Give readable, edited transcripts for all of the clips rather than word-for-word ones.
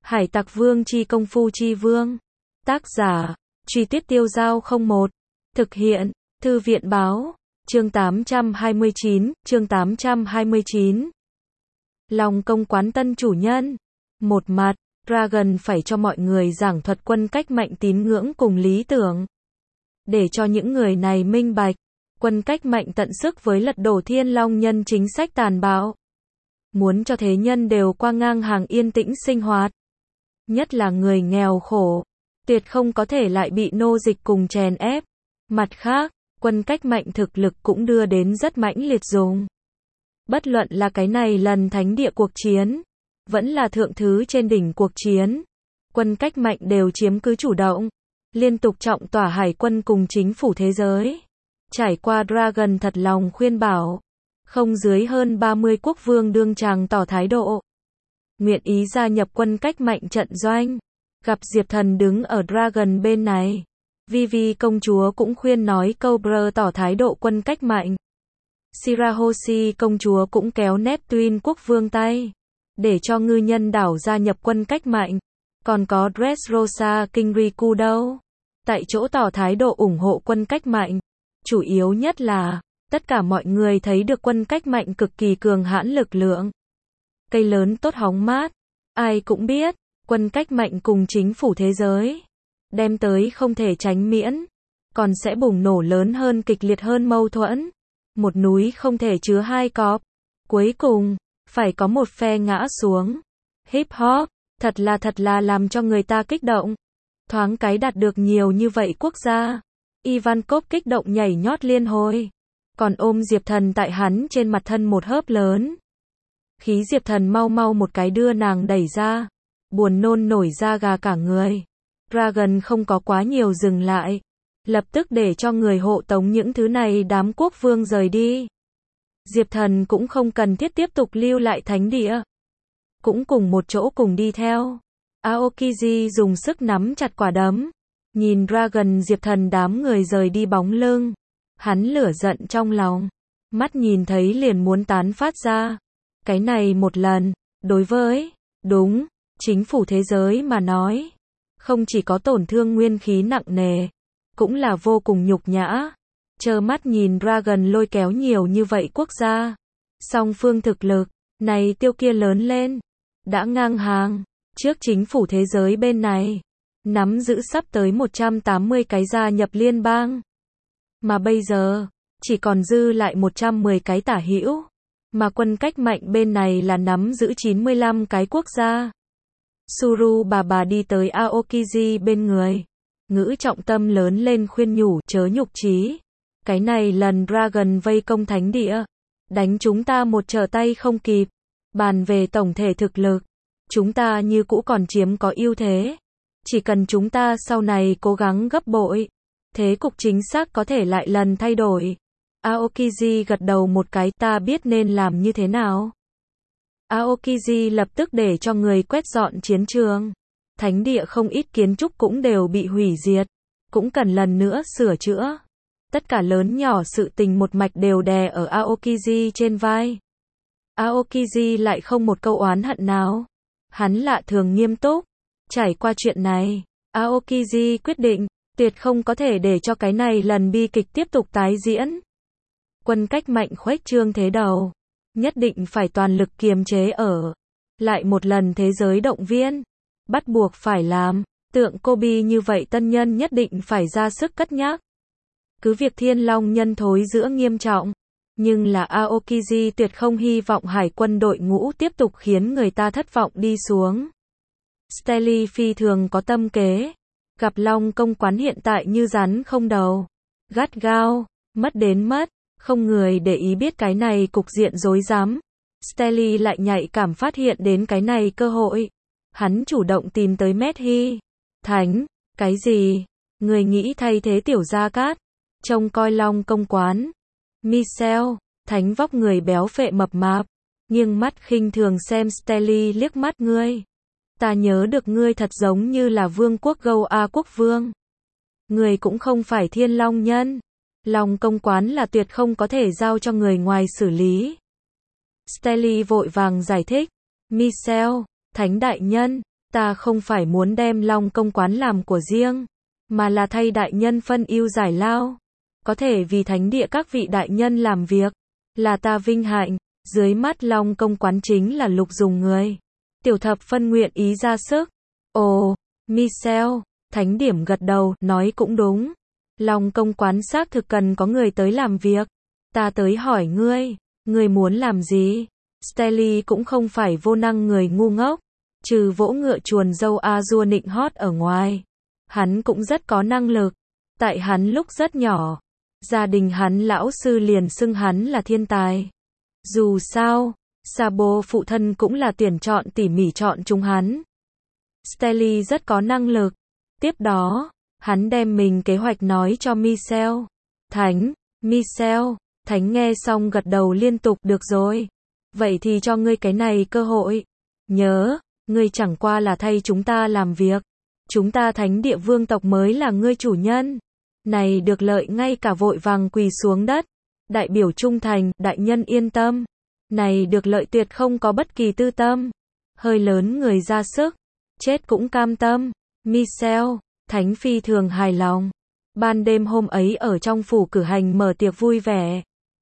Hải Tặc Vương chi công phu chi vương. Tác giả, Truy Tuyết Tiêu Giao 01. Thực hiện, Thư viện báo. Chương 829, chương 829. Long công quán tân chủ nhân. Một mặt, Dragon phải cho mọi người giảng thuật quân cách mạnh tín ngưỡng cùng lý tưởng. Để cho những người này minh bạch, quân cách mạnh tận sức với lật đổ Thiên Long nhân chính sách tàn bạo. Muốn cho thế nhân đều qua ngang hàng yên tĩnh sinh hoạt. Nhất là người nghèo khổ, tuyệt không có thể lại bị nô dịch cùng chèn ép. Mặt khác, quân cách mạnh thực lực cũng đưa đến rất mãnh liệt dùng. Bất luận là cái này lần thánh địa cuộc chiến, vẫn là thượng thứ trên đỉnh cuộc chiến, quân cách mạnh đều chiếm cứ chủ động, liên tục trọng tỏa hải quân cùng chính phủ thế giới. Trải qua Dragon thật lòng khuyên bảo, không dưới hơn 30 quốc vương đương tràng tỏ thái độ nguyện ý gia nhập quân cách mạnh trận doanh. Gặp Diệp Thần đứng ở Dragon bên này, Vivi công chúa cũng khuyên nói câu bro tỏ thái độ quân cách mạnh. Shirahoshi công chúa cũng kéo Neptune quốc vương tay, để cho ngư nhân đảo gia nhập quân cách mạnh. Còn có Dressrosa Kinriku đâu? Tại chỗ tỏ thái độ ủng hộ quân cách mạnh. Chủ yếu nhất là, tất cả mọi người thấy được quân cách mạnh cực kỳ cường hãn lực lượng. Cây lớn tốt hóng mát. Ai cũng biết, quân cách mạnh cùng chính phủ thế giới đem tới không thể tránh miễn, còn sẽ bùng nổ lớn hơn kịch liệt hơn mâu thuẫn. Một núi không thể chứa hai cọp. Cuối cùng, phải có một phe ngã xuống. Hip hop, thật là làm cho người ta kích động. Thoáng cái đạt được nhiều như vậy quốc gia. Ivankov kích động nhảy nhót liên hồi. Còn ôm Diệp Thần tại hắn trên mặt thân một hớp lớn. Khí Diệp Thần mau một cái đưa nàng đẩy ra. Buồn nôn nổi da gà cả người. Dragon không có quá nhiều dừng lại. Lập tức để cho người hộ tống những thứ này đám quốc vương rời đi. Diệp Thần cũng không cần thiết tiếp tục lưu lại thánh địa. Cũng cùng một chỗ cùng đi theo. Aokiji dùng sức nắm chặt quả đấm. Nhìn Dragon Diệp Thần đám người rời đi bóng lưng. Hắn lửa giận trong lòng. Mắt nhìn thấy liền muốn tán phát ra. Cái này một lần, đối với, đúng, chính phủ thế giới mà nói. Không chỉ có tổn thương nguyên khí nặng nề, cũng là vô cùng nhục nhã. Trơ mắt nhìn Dragon lôi kéo nhiều như vậy quốc gia. Song phương thực lực, này tiêu kia lớn lên. Đã ngang hàng, trước chính phủ thế giới bên này. Nắm giữ sắp tới 180 cái gia nhập liên bang. Mà bây giờ, chỉ còn dư lại 110 cái tả hữu. Mà quân cách mạnh bên này là nắm giữ 95 cái quốc gia. Suru bà đi tới Aokiji bên người. Ngữ trọng tâm lớn lên khuyên nhủ chớ nhục chí. Cái này lần Dragon vây công thánh địa. Đánh chúng ta một trở tay không kịp. Bàn về tổng thể thực lực. Chúng ta như cũ còn chiếm có ưu thế. Chỉ cần chúng ta sau này cố gắng gấp bội. Thế cục chính xác có thể lại lần thay đổi. Aokiji gật đầu một cái, ta biết nên làm như thế nào. Aokiji lập tức để cho người quét dọn chiến trường. Thánh địa không ít kiến trúc cũng đều bị hủy diệt. Cũng cần lần nữa sửa chữa. Tất cả lớn nhỏ sự tình một mạch đều đè ở Aokiji trên vai. Aokiji lại không một câu oán hận nào. Hắn lạ thường nghiêm túc. Trải qua chuyện này, Aokiji quyết định, tuyệt không có thể để cho cái này lần bi kịch tiếp tục tái diễn. Quân cách mạnh khuếch trương thế đầu. Nhất định phải toàn lực kiềm chế ở. Lại một lần thế giới động viên. Bắt buộc phải làm. Tượng Kobe như vậy tân nhân nhất định phải ra sức cất nhắc. Cứ việc Thiên Long nhân thối giữa nghiêm trọng. Nhưng là Aokiji tuyệt không hy vọng hải quân đội ngũ tiếp tục khiến người ta thất vọng đi xuống. Stelly phi thường có tâm kế. Gặp Long công quán hiện tại như rắn không đầu. Gắt gao. Mất đến mất. Không người để ý biết cái này cục diện rối rắm. Stelly lại nhạy cảm phát hiện đến cái này cơ hội. Hắn chủ động tìm tới Medhi. Thánh, cái gì? Người nghĩ thay thế tiểu gia cát. Trông coi Long công quán. Michelle, thánh vóc người béo phệ mập mạp. Nghiêng mắt khinh thường xem Stelly liếc mắt ngươi. Ta nhớ được ngươi thật giống như là vương quốc Gâu A quốc vương. Ngươi cũng không phải Thiên Long nhân. Long công quán là tuyệt không có thể giao cho người ngoài xử lý. Stelly vội vàng giải thích. Michelle, thánh đại nhân, Ta không phải muốn đem Long Công quán làm của riêng, mà là thay đại nhân phân ưu giải lao. Có thể vì thánh địa các vị đại nhân làm việc, là ta vinh hạnh. Dưới mắt Long Công quán chính là lục dùng người. Tiểu thập phân nguyện ý ra sức. Ồ, Michel, thánh điểm gật đầu, nói cũng đúng. Long Công quán xác thực cần có người tới làm việc. Ta tới hỏi ngươi muốn làm gì? Stelly cũng không phải vô năng người ngu ngốc. Trừ vỗ ngựa chuồn dâu Azure nịnh hót ở ngoài. Hắn cũng rất có năng lực. Tại hắn lúc rất nhỏ, gia đình hắn lão sư liền xưng hắn là thiên tài. Dù sao, Sabo phụ thân cũng là tuyển chọn tỉ mỉ chọn chúng hắn. Stelly rất có năng lực. Tiếp đó, hắn đem mình kế hoạch nói cho Michel. Michel, Thánh nghe xong gật đầu liên tục, được rồi. Vậy thì cho ngươi cái này cơ hội. Nhớ, ngươi chẳng qua là thay chúng ta làm việc. Chúng ta thánh địa vương tộc mới là ngươi chủ nhân. Này được lợi ngay cả vội vàng quỳ xuống đất. Đại biểu trung thành, đại nhân yên tâm. Này được lợi tuyệt không có bất kỳ tư tâm. Hơi lớn người ra sức. Chết cũng cam tâm. Michel, Thánh phi thường hài lòng. Ban đêm hôm ấy ở trong phủ cử hành mở tiệc vui vẻ.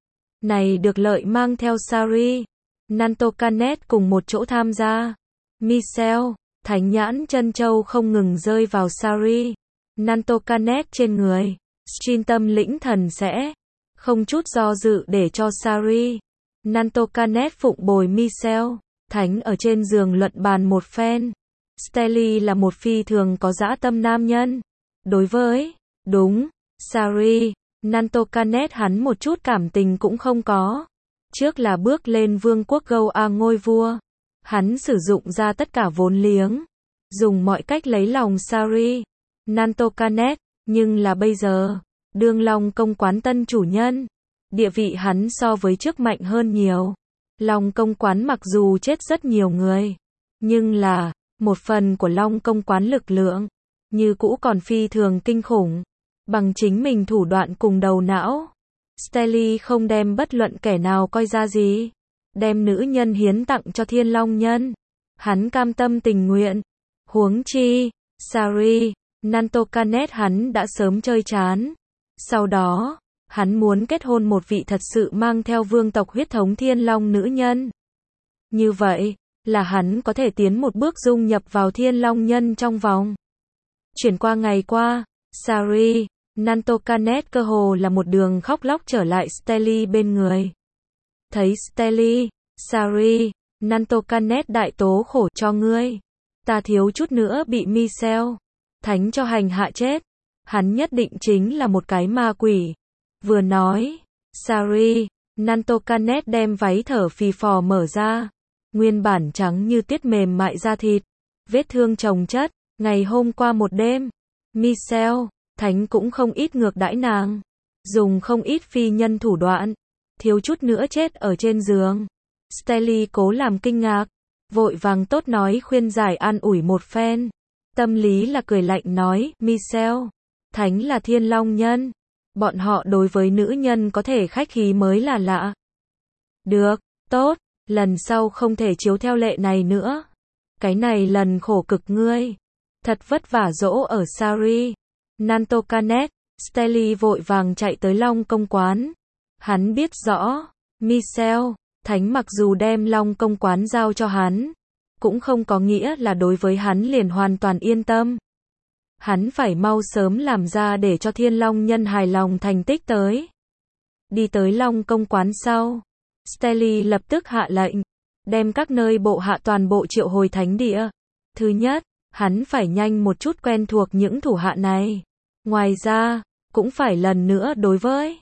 Này được lợi mang theo Sari, Nantokanet cùng một chỗ tham gia. Michel, Thánh nhãn chân châu không ngừng rơi vào Sari, Nantokanet trên người. Shin tâm lĩnh thần sẽ, không chút do dự để cho Sari, Nantokanet phụng bồi Michel. Thánh ở trên giường luận bàn một phen. Stelly là một phi thường có dã tâm nam nhân. Đối với, đúng, Sari, Nantokanet hắn một chút cảm tình cũng không có. Trước là bước lên vương quốc Goa ngôi vua. Hắn sử dụng ra tất cả vốn liếng. Dùng mọi cách lấy lòng Sari, Nantokanet. Nhưng là bây giờ, đương Long Công quán tân chủ nhân. Địa vị hắn so với trước mạnh hơn nhiều. Long Công quán mặc dù chết rất nhiều người. Nhưng là, một phần của Long Công quán lực lượng, như cũ còn phi thường kinh khủng. Bằng chính mình thủ đoạn cùng đầu não. Stelly không đem bất luận kẻ nào coi ra gì. Đem nữ nhân hiến tặng cho Thiên Long nhân. Hắn cam tâm tình nguyện. Huống chi, Sari, Nantokanet hắn đã sớm chơi chán. Sau đó, hắn muốn kết hôn một vị thật sự mang theo vương tộc huyết thống Thiên Long nữ nhân. Như vậy, là hắn có thể tiến một bước dung nhập vào Thiên Long nhân trong vòng. Chuyển qua ngày qua, Sari, Nantokanet cơ hồ là một đường khóc lóc trở lại Stelly bên người. Thấy Stelly, Sari, Nantokanet đại tố khổ cho ngươi. Ta thiếu chút nữa bị Michel, Thánh cho hành hạ chết. Hắn nhất định chính là một cái ma quỷ. Vừa nói, Sari, Nantokanet đem váy thở phì phò mở ra. Nguyên bản trắng như tuyết mềm mại da thịt. Vết thương chồng chất. Ngày hôm qua một đêm, Michel, Thánh cũng không ít ngược đãi nàng. Dùng không ít phi nhân thủ đoạn. Thiếu chút nữa chết ở trên giường. Stelly cố làm kinh ngạc. Vội vàng tốt nói khuyên giải an ủi một phen. Tâm lý là cười lạnh nói, Michel, Thánh là Thiên Long nhân. Bọn họ đối với nữ nhân có thể khách khí mới là lạ. Được, tốt, lần sau không thể chiếu theo lệ này nữa. Cái này lần khổ cực ngươi. Thật vất vả dỗ ở Sari, Nantokanet. Stelly vội vàng chạy tới Long Công quán. Hắn biết rõ, Michel, Thánh mặc dù đem Long Công quán giao cho hắn, cũng không có nghĩa là đối với hắn liền hoàn toàn yên tâm. Hắn phải mau sớm làm ra để cho Thiên Long nhân hài lòng thành tích tới. Đi tới Long Công quán sau, Stelly lập tức hạ lệnh, đem các nơi bộ hạ toàn bộ triệu hồi thánh địa. Thứ nhất, hắn phải nhanh một chút quen thuộc những thủ hạ này. Ngoài ra, cũng phải lần nữa đối với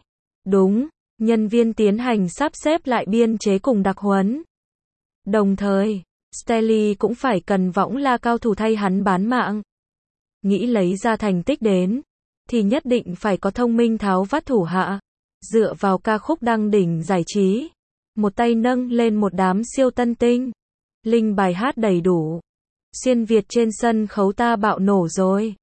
nhân viên tiến hành sắp xếp lại biên chế cùng đặc huấn. Đồng thời, Stelly cũng phải cần võng la cao thủ thay hắn bán mạng. Nghĩ lấy ra thành tích đến, thì nhất định phải có thông minh tháo vát thủ hạ. Dựa vào ca khúc đăng đỉnh giải trí, một tay nâng lên một đám siêu tân tinh. Linh bài hát đầy đủ. Xuyên Việt trên sân khấu ta bạo nổ rồi.